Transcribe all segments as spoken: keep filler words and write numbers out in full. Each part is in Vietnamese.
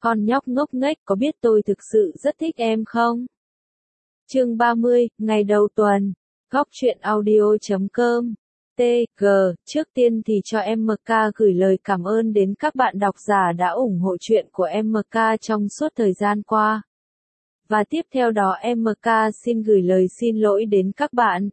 Con nhóc ngốc nghếch, có biết tôi thực sự rất thích em không? Chương ba mươi, ngày đầu tuần. Góc truyện audio chấm com. T G, trước tiên thì cho em em ca gửi lời cảm ơn đến các bạn độc giả đã ủng hộ chuyện của em em ca trong suốt thời gian qua. Và tiếp theo đó em em ca xin gửi lời xin lỗi đến các bạn.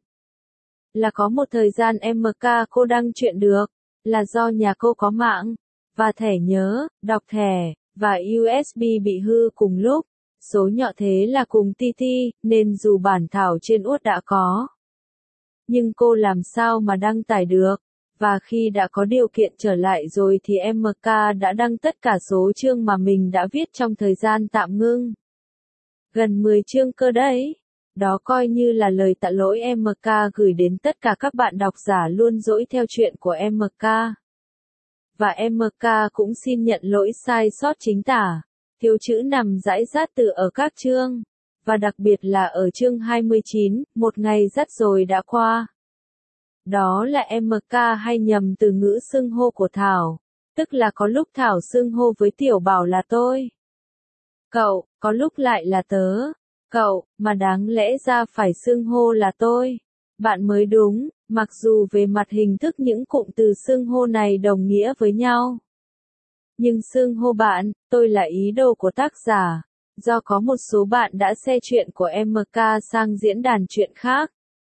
Là có một thời gian em em ca cô đăng chuyện được, là do nhà cô có mạng, và thẻ nhớ, đọc thẻ, và u ét bê bị hư cùng lúc. Số nhọ thế là cùng ti ti, nên dù bản thảo trên út đã có. Nhưng cô làm sao mà đăng tải được, và khi đã có điều kiện trở lại rồi thì em em ca đã đăng tất cả số chương mà mình đã viết trong thời gian tạm ngưng. Gần mười chương cơ đấy. Đó coi như là lời tạ lỗi em em ca gửi đến tất cả các bạn độc giả luôn dỗi theo chuyện của em em ca. Và em em ca cũng xin nhận lỗi sai sót chính tả, thiếu chữ nằm rải rác từ ở các chương, và đặc biệt là ở chương hai mươi chín, một ngày rất rồi đã qua. Đó là em em ca hay nhầm từ ngữ xưng hô của Thảo, tức là có lúc Thảo xưng hô với Tiểu Bảo là tôi, cậu, có lúc lại là tớ, cậu, mà đáng lẽ ra phải xưng hô là tôi, bạn mới đúng, mặc dù về mặt hình thức những cụm từ xưng hô này đồng nghĩa với nhau. Nhưng xưng hô bạn, tôi là ý đồ của tác giả, do có một số bạn đã share chuyện của em em ca sang diễn đàn chuyện khác.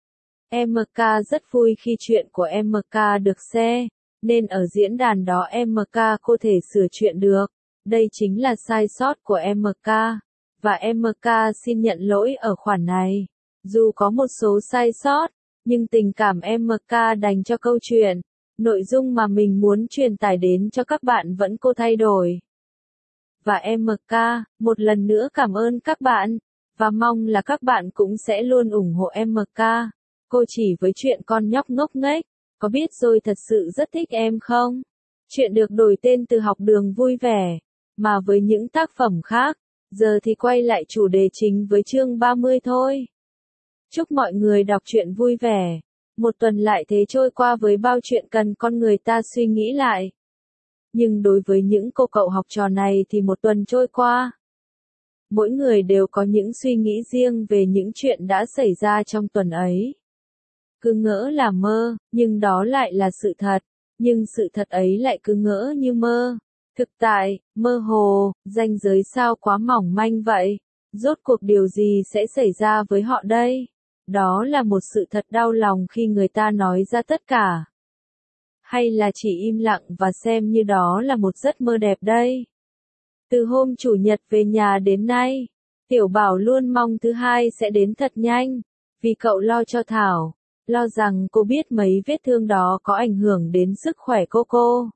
em em ca rất vui khi chuyện của em em ca được share, nên ở diễn đàn đó em em ca có thể sửa chuyện được. Đây chính là sai sót của em em ca, và em em ca xin nhận lỗi ở khoản này. Dù có một số sai sót, nhưng tình cảm em em ca dành cho câu chuyện, nội dung mà mình muốn truyền tải đến cho các bạn vẫn cô thay đổi. Và em em ca, một lần nữa cảm ơn các bạn, và mong là các bạn cũng sẽ luôn ủng hộ em em ca. Cô chỉ với chuyện con nhóc ngốc nghếch, có biết rồi thật sự rất thích em không? Chuyện được đổi tên từ Học đường vui vẻ, mà với những tác phẩm khác, giờ thì quay lại chủ đề chính với chương ba mươi thôi. Chúc mọi người đọc truyện vui vẻ. Một tuần lại thế trôi qua với bao chuyện cần con người ta suy nghĩ lại. Nhưng đối với những cô cậu học trò này thì một tuần trôi qua, mỗi người đều có những suy nghĩ riêng về những chuyện đã xảy ra trong tuần ấy. Cứ ngỡ là mơ, nhưng đó lại là sự thật. Nhưng sự thật ấy lại cứ ngỡ như mơ. Thực tại, mơ hồ, ranh giới sao quá mỏng manh vậy? Rốt cuộc điều gì sẽ xảy ra với họ đây? Đó là một sự thật đau lòng khi người ta nói ra tất cả. Hay là chỉ im lặng và xem như đó là một giấc mơ đẹp đây? Từ hôm Chủ nhật về nhà đến nay, Tiểu Bảo luôn mong thứ hai sẽ đến thật nhanh, vì cậu lo cho Thảo, lo rằng cô biết mấy vết thương đó có ảnh hưởng đến sức khỏe cô cô.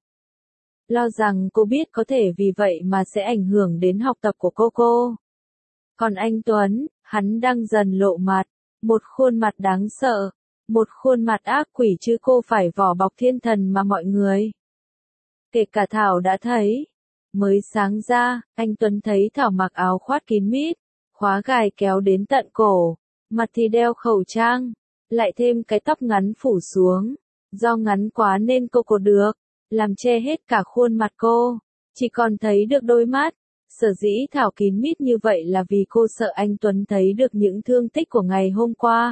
Lo rằng cô biết có thể vì vậy mà sẽ ảnh hưởng đến học tập của cô cô. Còn anh Tuấn, hắn đang dần lộ mặt, một khuôn mặt đáng sợ, một khuôn mặt ác quỷ chứ cô phải vỏ bọc thiên thần mà mọi người. Kể cả Thảo đã thấy. Mới sáng ra, anh Tuấn thấy Thảo mặc áo khoác kín mít, khóa gài kéo đến tận cổ, mặt thì đeo khẩu trang, lại thêm cái tóc ngắn phủ xuống. Do ngắn quá nên cô cột được, làm che hết cả khuôn mặt cô, chỉ còn thấy được đôi mắt. Sở dĩ Thảo kín mít như vậy là vì cô sợ anh Tuấn thấy được những thương tích của ngày hôm qua.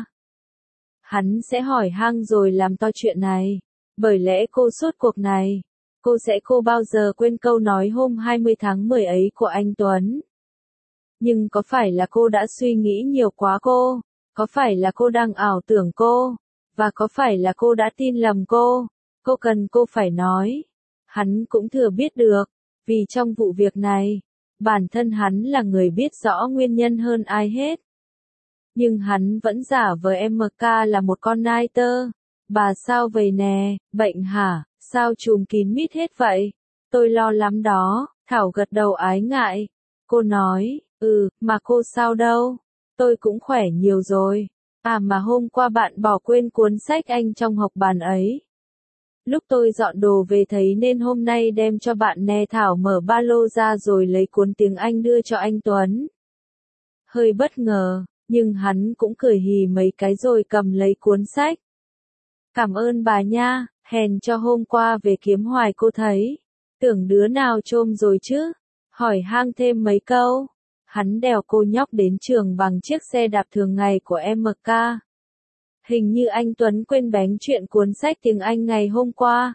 Hắn sẽ hỏi hang rồi làm to chuyện này, bởi lẽ cô suốt cuộc này, cô sẽ cô bao giờ quên câu nói hôm hai mươi tháng mười ấy của anh Tuấn. Nhưng có phải là cô đã suy nghĩ nhiều quá cô? Có phải là cô đang ảo tưởng cô? Và có phải là cô đã tin lầm cô? Cô cần cô phải nói. Hắn cũng thừa biết được, vì trong vụ việc này, bản thân hắn là người biết rõ nguyên nhân hơn ai hết. Nhưng hắn vẫn giả vờ em em ca là một con nai tơ. Bà sao vậy nè, bệnh hả, sao trùm kín mít hết vậy? Tôi lo lắm đó. Thảo gật đầu ái ngại. Cô nói, ừ, mà cô sao đâu? Tôi cũng khỏe nhiều rồi. À mà hôm qua bạn bỏ quên cuốn sách anh trong hộc bàn ấy. Lúc tôi dọn đồ về thấy nên hôm nay đem cho bạn nè. Thảo mở ba lô ra rồi lấy cuốn tiếng Anh đưa cho anh Tuấn. Hơi bất ngờ, nhưng hắn cũng cười hì mấy cái rồi cầm lấy cuốn sách. Cảm ơn bà nha, hèn cho hôm qua về kiếm hoài cô thấy. Tưởng đứa nào trôm rồi chứ. hỏi han thêm mấy câu. Hắn đèo cô nhóc đến trường bằng chiếc xe đạp thường ngày của em ca. Hình như anh Tuấn quên bén chuyện cuốn sách tiếng Anh ngày hôm qua.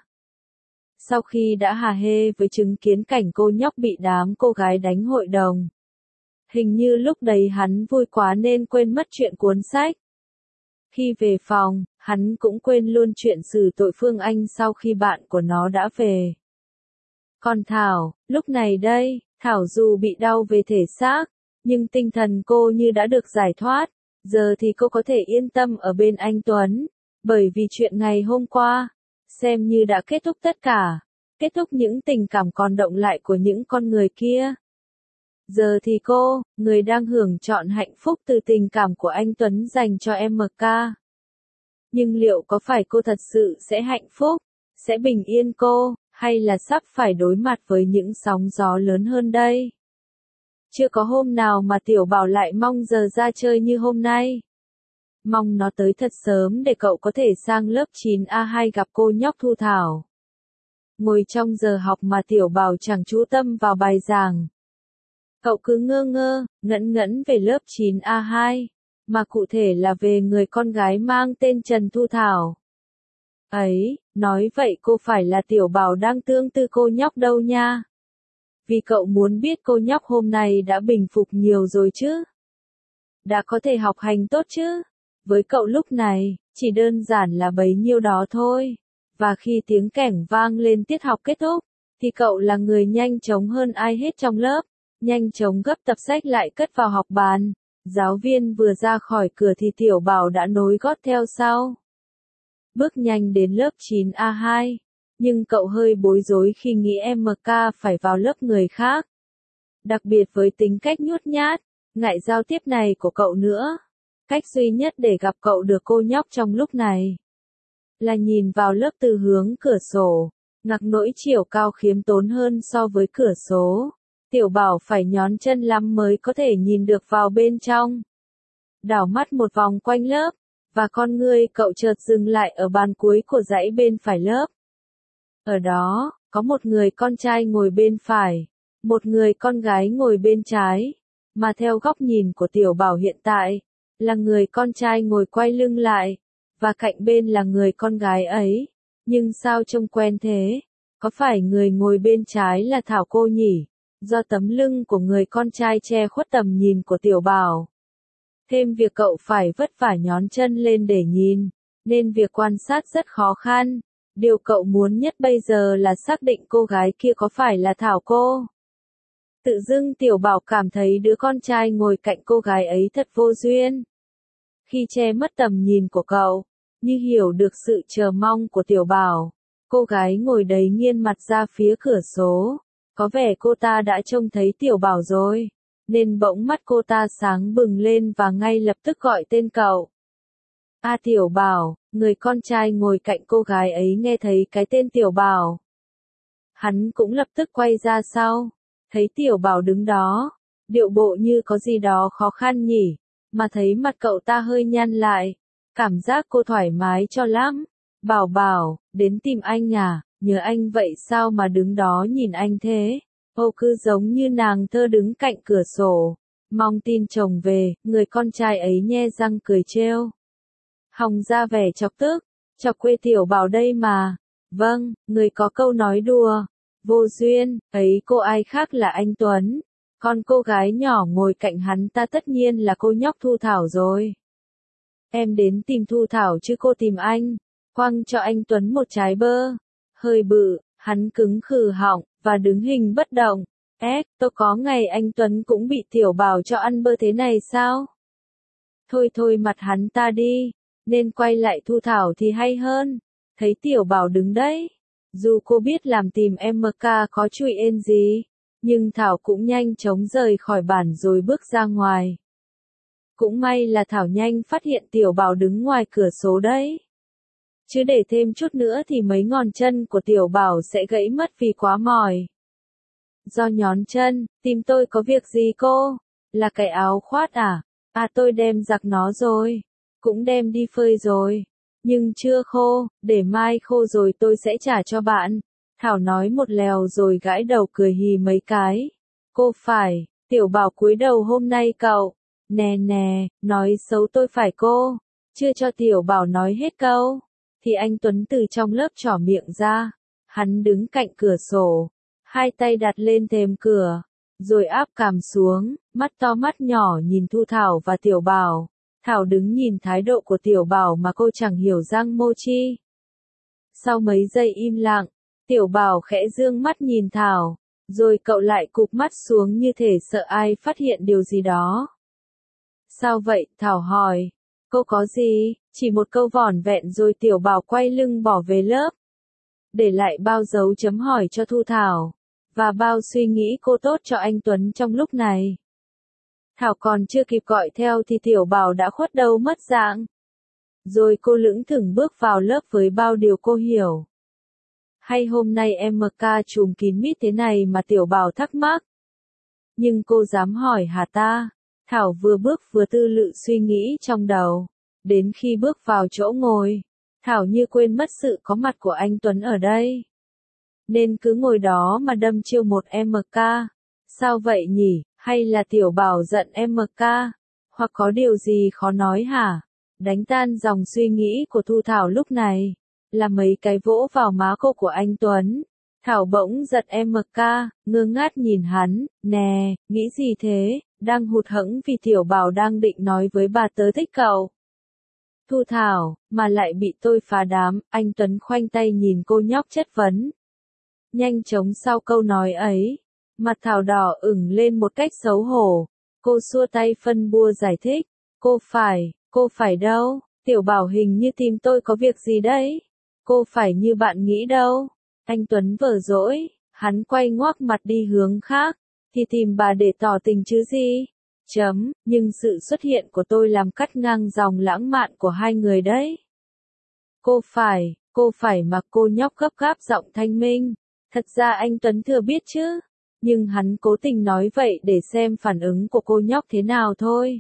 Sau khi đã hả hê với chứng kiến cảnh cô nhóc bị đám cô gái đánh hội đồng. Hình như lúc đấy hắn vui quá nên quên mất chuyện cuốn sách. Khi về phòng, hắn cũng quên luôn chuyện xử tội Phương Anh sau khi bạn của nó đã về. Còn Thảo, lúc này đây, Thảo dù bị đau về thể xác, nhưng tinh thần cô như đã được giải thoát, giờ thì cô có thể yên tâm ở bên anh Tuấn, bởi vì chuyện ngày hôm qua, xem như đã kết thúc tất cả, kết thúc những tình cảm còn động lại của những con người kia. Giờ thì cô, người đang hưởng trọn hạnh phúc từ tình cảm của anh Tuấn dành cho em ca. Nhưng liệu có phải cô thật sự sẽ hạnh phúc, sẽ bình yên cô, hay là sắp phải đối mặt với những sóng gió lớn hơn đây? Chưa có hôm nào mà Tiểu Bảo lại mong giờ ra chơi như hôm nay. Mong nó tới thật sớm để cậu có thể sang lớp chín A hai gặp cô nhóc Thu Thảo. Ngồi trong giờ học mà Tiểu Bảo chẳng chú tâm vào bài giảng. Cậu cứ ngơ ngơ, ngẩn ngẩn về lớp chín A hai, mà cụ thể là về người con gái mang tên Trần Thu Thảo. Ấy, nói vậy cô phải là Tiểu Bảo đang tương tư cô nhóc đâu nha. Vì cậu muốn biết cô nhóc hôm nay đã bình phục nhiều rồi chứ. Đã có thể học hành tốt chứ. Với cậu lúc này, chỉ đơn giản là bấy nhiêu đó thôi. Và khi tiếng kẻng vang lên tiết học kết thúc, thì cậu là người nhanh chóng hơn ai hết trong lớp. Nhanh chóng gấp tập sách lại cất vào học bàn. Giáo viên vừa ra khỏi cửa thì Tiểu Bảo đã nối gót theo sau. Bước nhanh đến lớp chín A hai. Nhưng cậu hơi bối rối khi nghĩ em ca phải vào lớp người khác. Đặc biệt với tính cách nhút nhát, ngại giao tiếp này của cậu nữa. Cách duy nhất để gặp cậu được cô nhóc trong lúc này là nhìn vào lớp từ hướng cửa sổ. Ngặc nỗi chiều cao khiêm tốn hơn so với cửa sổ. Tiểu Bảo phải nhón chân lắm mới có thể nhìn được vào bên trong. Đảo mắt một vòng quanh lớp, và con ngươi cậu chợt dừng lại ở bàn cuối của dãy bên phải lớp. Ở đó, có một người con trai ngồi bên phải, một người con gái ngồi bên trái, mà theo góc nhìn của Tiểu Bảo hiện tại, là người con trai ngồi quay lưng lại, và cạnh bên là người con gái ấy. Nhưng sao trông quen thế? Có phải người ngồi bên trái là Thảo cô nhỉ? Do tấm lưng của người con trai che khuất tầm nhìn của Tiểu Bảo. Thêm việc cậu phải vất vả nhón chân lên để nhìn, nên việc quan sát rất khó khăn. Điều cậu muốn nhất bây giờ là xác định cô gái kia có phải là Thảo cô. Tự dưng Tiểu Bảo cảm thấy đứa con trai ngồi cạnh cô gái ấy thật vô duyên. Khi che mất tầm nhìn của cậu, như hiểu được sự chờ mong của Tiểu Bảo, cô gái ngồi đấy nghiêng mặt ra phía cửa sổ. Có vẻ cô ta đã trông thấy Tiểu Bảo rồi, nên bỗng mắt cô ta sáng bừng lên và ngay lập tức gọi tên cậu. A Tiểu Bảo, người con trai ngồi cạnh cô gái ấy nghe thấy cái tên Tiểu Bảo. Hắn cũng lập tức quay ra sau, thấy Tiểu Bảo đứng đó, điệu bộ như có gì đó khó khăn nhỉ, mà thấy mặt cậu ta hơi nhăn lại, cảm giác cô thoải mái cho lắm. Bảo Bảo, đến tìm anh à? Nhớ anh vậy sao mà đứng đó nhìn anh thế? Ô cứ giống như nàng thơ đứng cạnh cửa sổ. Mong tin chồng về, người con trai ấy nhe răng cười trêu. Hòng ra vẻ chọc tức, chọc quê Tiểu Bảo đây mà. Vâng, người có câu nói đùa. Vô duyên, ấy cô ai khác là anh Tuấn. Còn cô gái nhỏ ngồi cạnh hắn ta tất nhiên là cô nhóc Thu Thảo rồi. Em đến tìm Thu Thảo chứ cô tìm anh. Quăng cho anh Tuấn một trái bơ. Hơi bự, hắn cứng khử họng, và đứng hình bất động. Ếch, tôi có ngày anh Tuấn cũng bị Tiểu Bảo cho ăn bơ thế này sao? Thôi thôi mặt hắn ta đi, nên quay lại Thu Thảo thì hay hơn. Thấy Tiểu Bảo đứng đấy. Dù cô biết làm tìm em ca có chui ên gì, nhưng Thảo cũng nhanh chóng rời khỏi bàn rồi bước ra ngoài. Cũng may là Thảo nhanh phát hiện Tiểu Bảo đứng ngoài cửa sổ đấy. Chứ để thêm chút nữa thì mấy ngón chân của Tiểu Bảo sẽ gãy mất vì quá mỏi. Do nhón chân, tìm tôi có việc gì cô? Là cái áo khoác à? À tôi đem giặt nó rồi. Cũng đem đi phơi rồi. Nhưng chưa khô, để mai khô rồi tôi sẽ trả cho bạn. Thảo nói một lèo rồi gãi đầu cười hì mấy cái. Cô phải, Tiểu Bảo cúi đầu hôm nay cậu, nè nè, nói xấu tôi phải cô, chưa cho Tiểu Bảo nói hết câu, thì anh Tuấn từ trong lớp trỏ miệng ra, hắn đứng cạnh cửa sổ, hai tay đặt lên thềm cửa, rồi áp cằm xuống, mắt to mắt nhỏ nhìn Thu Thảo và Tiểu Bảo. Thảo đứng nhìn thái độ của Tiểu Bảo mà cô chẳng hiểu răng mô chi. Sau mấy giây im lặng, Tiểu Bảo khẽ dương mắt nhìn Thảo, rồi cậu lại cụp mắt xuống như thể sợ ai phát hiện điều gì đó. Sao vậy? Thảo hỏi. Cô có gì? Chỉ một câu vỏn vẹn rồi Tiểu Bảo quay lưng bỏ về lớp. Để lại bao dấu chấm hỏi cho Thu Thảo, và bao suy nghĩ cô tốt cho anh Tuấn trong lúc này. Thảo còn chưa kịp gọi theo thì Tiểu Bảo đã khuất đâu mất dạng. Rồi cô lững thững bước vào lớp với bao điều cô hiểu. Hay hôm nay em em ca trùm kín mít thế này mà Tiểu Bảo thắc mắc. Nhưng cô dám hỏi hả ta? Thảo vừa bước vừa tư lự suy nghĩ trong đầu. Đến khi bước vào chỗ ngồi, Thảo như quên mất sự có mặt của anh Tuấn ở đây. Nên cứ ngồi đó mà đâm chiêu một em em ca. Sao vậy nhỉ? Hay là Tiểu Bảo giận em em ca? Hoặc có điều gì khó nói hả? Đánh tan dòng suy nghĩ của Thu Thảo lúc này, là mấy cái vỗ vào má cô của anh Tuấn. Thảo bỗng giật em em ca, ngơ ngác nhìn hắn, nè, nghĩ gì thế, đang hụt hẫng vì Tiểu Bảo đang định nói với bà tớ thích cậu. Thu Thảo, mà lại bị tôi phá đám, anh Tuấn khoanh tay nhìn cô nhóc chất vấn. Nhanh chóng sau câu nói ấy, mặt Thảo đỏ ửng lên một cách xấu hổ, cô xua tay phân bua giải thích, cô phải, cô phải đâu, Tiểu Bảo hình như tìm tôi có việc gì đấy, cô phải như bạn nghĩ đâu. Anh Tuấn vờ dỗi, hắn quay ngoác mặt đi hướng khác, thì tìm bà để tỏ tình chứ gì. Chấm, nhưng sự xuất hiện của tôi làm cắt ngang dòng lãng mạn của hai người đấy. Cô phải, cô phải mà cô nhóc gấp gáp giọng thanh minh. Thật ra anh Tuấn thừa biết chứ, nhưng hắn cố tình nói vậy để xem phản ứng của cô nhóc thế nào thôi.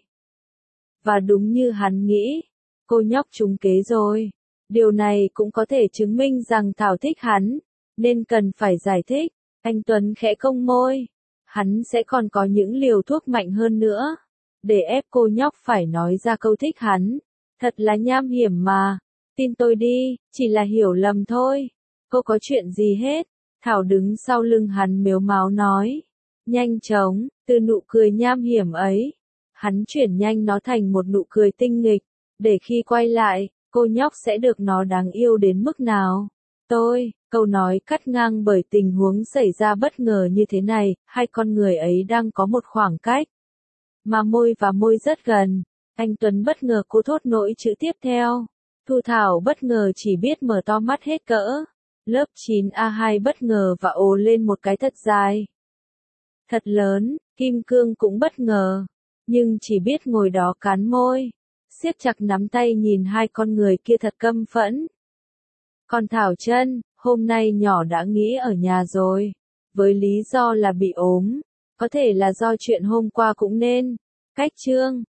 Và đúng như hắn nghĩ, cô nhóc trúng kế rồi. Điều này cũng có thể chứng minh rằng Thảo thích hắn, nên cần phải giải thích. Anh Tuấn khẽ cong môi. Hắn sẽ còn có những liều thuốc mạnh hơn nữa, để ép cô nhóc phải nói ra câu thích hắn. Thật là nham hiểm mà. Tin tôi đi, chỉ là hiểu lầm thôi. Cô có chuyện gì hết. Thảo đứng sau lưng hắn mếu máo nói. Nhanh chóng, từ nụ cười nham hiểm ấy, hắn chuyển nhanh nó thành một nụ cười tinh nghịch, để khi quay lại, cô nhóc sẽ được nó đáng yêu đến mức nào. Tôi, câu nói cắt ngang bởi tình huống xảy ra bất ngờ như thế này, hai con người ấy đang có một khoảng cách, mà môi và môi rất gần. Anh Tuấn bất ngờ cô thốt nỗi chữ tiếp theo. Thu Thảo bất ngờ chỉ biết mở to mắt hết cỡ. Lớp chín A hai bất ngờ và ồ lên một cái thật dài. Thật lớn, Kim Cương cũng bất ngờ, nhưng chỉ biết ngồi đó cắn môi, siết chặt nắm tay nhìn hai con người kia thật căm phẫn. Còn Thảo Chân, hôm nay nhỏ đã nghỉ ở nhà rồi, với lý do là bị ốm, có thể là do chuyện hôm qua cũng nên. Cách chương